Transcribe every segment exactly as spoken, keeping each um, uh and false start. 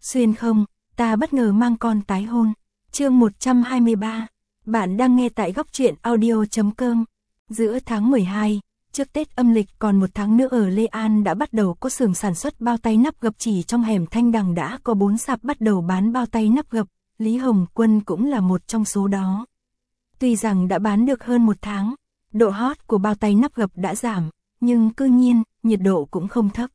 Xuyên không, ta bất ngờ mang con tái hôn. Chương một trăm hai mươi ba. Bạn đang nghe tại góc truyện audio chấm com. Giữa tháng mười hai, trước Tết âm lịch còn một tháng nữa ở Lê An đã bắt đầu có xưởng sản xuất bao tay nắp gập, chỉ trong hẻm Thanh Đằng đã có bốn sạp bắt đầu bán bao tay nắp gập, Lý Hồng Quân cũng là một trong số đó. Tuy rằng đã bán được hơn một tháng, độ hot của bao tay nắp gập đã giảm, nhưng cư nhiên, nhiệt độ cũng không thấp.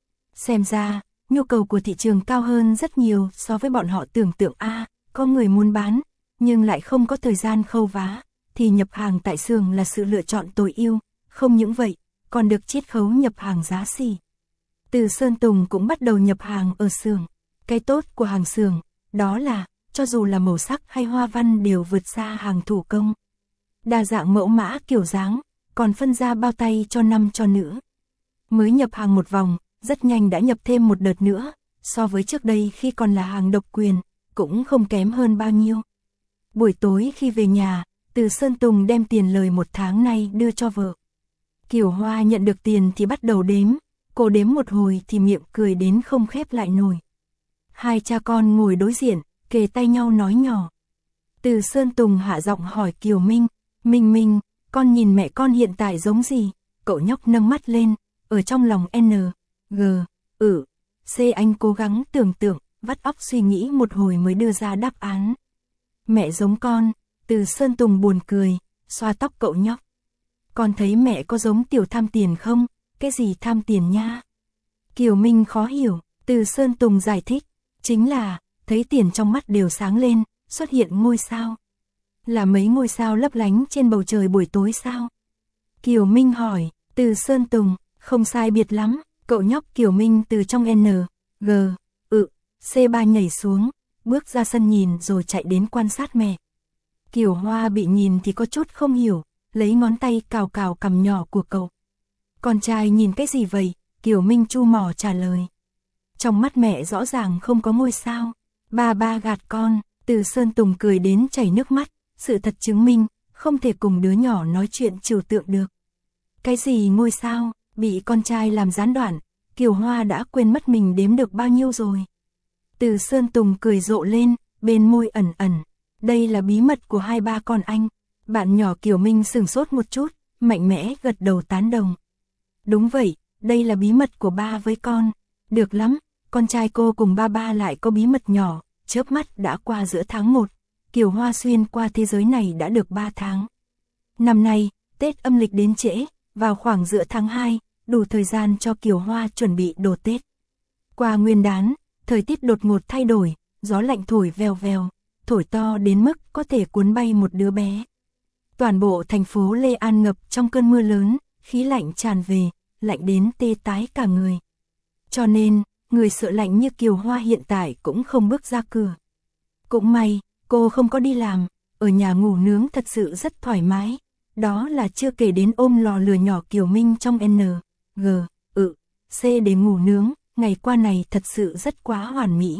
Xem ra, nhu cầu của thị trường cao hơn rất nhiều so với bọn họ tưởng tượng. A, à, có người muốn bán, nhưng lại không có thời gian khâu vá, thì nhập hàng tại xưởng là sự lựa chọn tối ưu, không những vậy, còn được chiết khấu nhập hàng giá xỉ. Từ Sơn Tùng cũng bắt đầu nhập hàng ở xưởng. Cái tốt của hàng xưởng, đó là, cho dù là màu sắc hay hoa văn đều vượt xa hàng thủ công. Đa dạng mẫu mã kiểu dáng, còn phân ra bao tay cho nam cho nữ. Mới nhập hàng một vòng, rất nhanh đã nhập thêm một đợt nữa, so với trước đây khi còn là hàng độc quyền, cũng không kém hơn bao nhiêu. Buổi tối khi về nhà, Từ Sơn Tùng đem tiền lời một tháng nay đưa cho vợ. Kiều Hoa nhận được tiền thì bắt đầu đếm, cô đếm một hồi thì miệng cười đến không khép lại nổi. Hai cha con ngồi đối diện, kề tay nhau nói nhỏ. Từ Sơn Tùng hạ giọng hỏi Kiều Minh, Minh Minh, con nhìn mẹ con hiện tại giống gì? Cậu nhóc nâng mắt lên, ở trong lòng N, G, ừ, C. Anh cố gắng tưởng tượng, vắt óc suy nghĩ một hồi mới đưa ra đáp án. Mẹ giống con. Từ Sơn Tùng buồn cười, xoa tóc cậu nhóc. Con thấy mẹ có giống Tiểu tham tiền không? Cái gì tham tiền nha? Kiều Minh khó hiểu, Từ Sơn Tùng giải thích, chính là, thấy tiền trong mắt đều sáng lên, xuất hiện ngôi sao. Là mấy ngôi sao lấp lánh trên bầu trời buổi tối sao? Kiều Minh hỏi, Từ Sơn Tùng, không sai biệt lắm, cậu nhóc Kiều Minh từ trong N, G, ừ, C ba nhảy xuống, bước ra sân nhìn rồi chạy đến quan sát mẹ. Kiều Hoa bị nhìn thì có chút không hiểu, lấy ngón tay cào cào cằm nhỏ của cậu. Con trai nhìn cái gì vậy? Kiều Minh chu mỏ trả lời. Trong mắt mẹ rõ ràng không có ngôi sao. Ba ba gạt con. Từ Sơn Tùng cười đến chảy nước mắt. Sự thật chứng minh, không thể cùng đứa nhỏ nói chuyện trừu tượng được. Cái gì ngôi sao? Bị con trai làm gián đoạn, Kiều Hoa đã quên mất mình đếm được bao nhiêu rồi. Từ Sơn Tùng cười rộ lên, bên môi ẩn ẩn. Đây là bí mật của hai ba con anh. Bạn nhỏ Kiều Minh sửng sốt một chút, mạnh mẽ gật đầu tán đồng. Đúng vậy, đây là bí mật của ba với con. Được lắm, con trai cô cùng ba ba lại có bí mật nhỏ. Chớp mắt đã qua giữa tháng một, Kiều Hoa xuyên qua thế giới này đã được ba tháng. Năm nay, Tết âm lịch đến trễ, vào khoảng giữa tháng hai, đủ thời gian cho Kiều Hoa chuẩn bị đồ Tết. Qua Nguyên đán, thời tiết đột ngột thay đổi, gió lạnh thổi vèo vèo, thổi to đến mức có thể cuốn bay một đứa bé. Toàn bộ thành phố Lê An ngập trong cơn mưa lớn, khí lạnh tràn về, lạnh đến tê tái cả người. Cho nên, người sợ lạnh như Kiều Hoa hiện tại cũng không bước ra cửa. Cũng may, cô không có đi làm, ở nhà ngủ nướng thật sự rất thoải mái. Đó là chưa kể đến ôm lò lửa nhỏ Kiều Minh trong N, G, ừ, C để ngủ nướng, ngày qua này thật sự rất quá hoàn mỹ.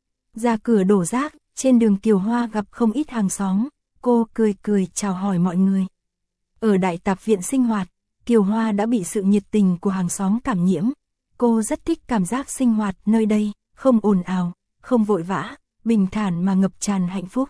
Ra cửa đổ rác, trên đường Kiều Hoa gặp không ít hàng xóm, cô cười cười chào hỏi mọi người. Ở đại tạp viện sinh hoạt, Kiều Hoa đã bị sự nhiệt tình của hàng xóm cảm nhiễm. Cô rất thích cảm giác sinh hoạt nơi đây, không ồn ào, không vội vã, bình thản mà ngập tràn hạnh phúc.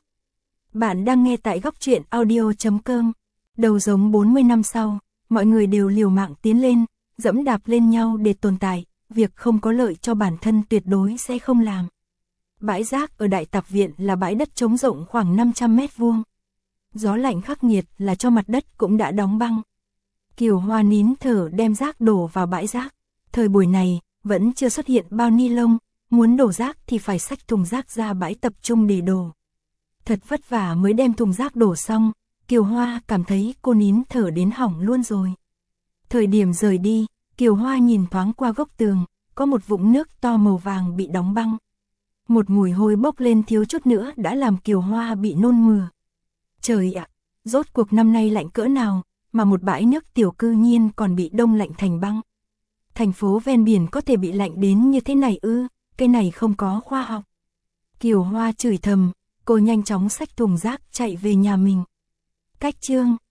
Bạn đang nghe tại góc truyện audio chấm com. Đầu giống bốn mươi năm sau, mọi người đều liều mạng tiến lên, dẫm đạp lên nhau để tồn tại, việc không có lợi cho bản thân tuyệt đối sẽ không làm. Bãi rác ở đại tạp viện là bãi đất trống rộng khoảng năm trăm mét vuông. Gió lạnh khắc nghiệt là cho mặt đất cũng đã đóng băng. Kiều Hoa nín thở đem rác đổ vào bãi rác. Thời buổi này, vẫn chưa xuất hiện bao ni lông, muốn đổ rác thì phải xách thùng rác ra bãi tập trung để đổ. Thật vất vả mới đem thùng rác đổ xong, Kiều Hoa cảm thấy cô nín thở đến hỏng luôn rồi. Thời điểm rời đi, Kiều Hoa nhìn thoáng qua góc tường, có một vũng nước to màu vàng bị đóng băng. Một mùi hôi bốc lên thiếu chút nữa đã làm Kiều Hoa bị nôn mửa. Trời ạ, rốt cuộc năm nay lạnh cỡ nào, mà một bãi nước tiểu cư nhiên còn bị đông lạnh thành băng. Thành phố ven biển có thể bị lạnh đến như thế này ư, cái này không có khoa học. Kiều Hoa chửi thầm, cô nhanh chóng xách thùng rác chạy về nhà mình. Cách chương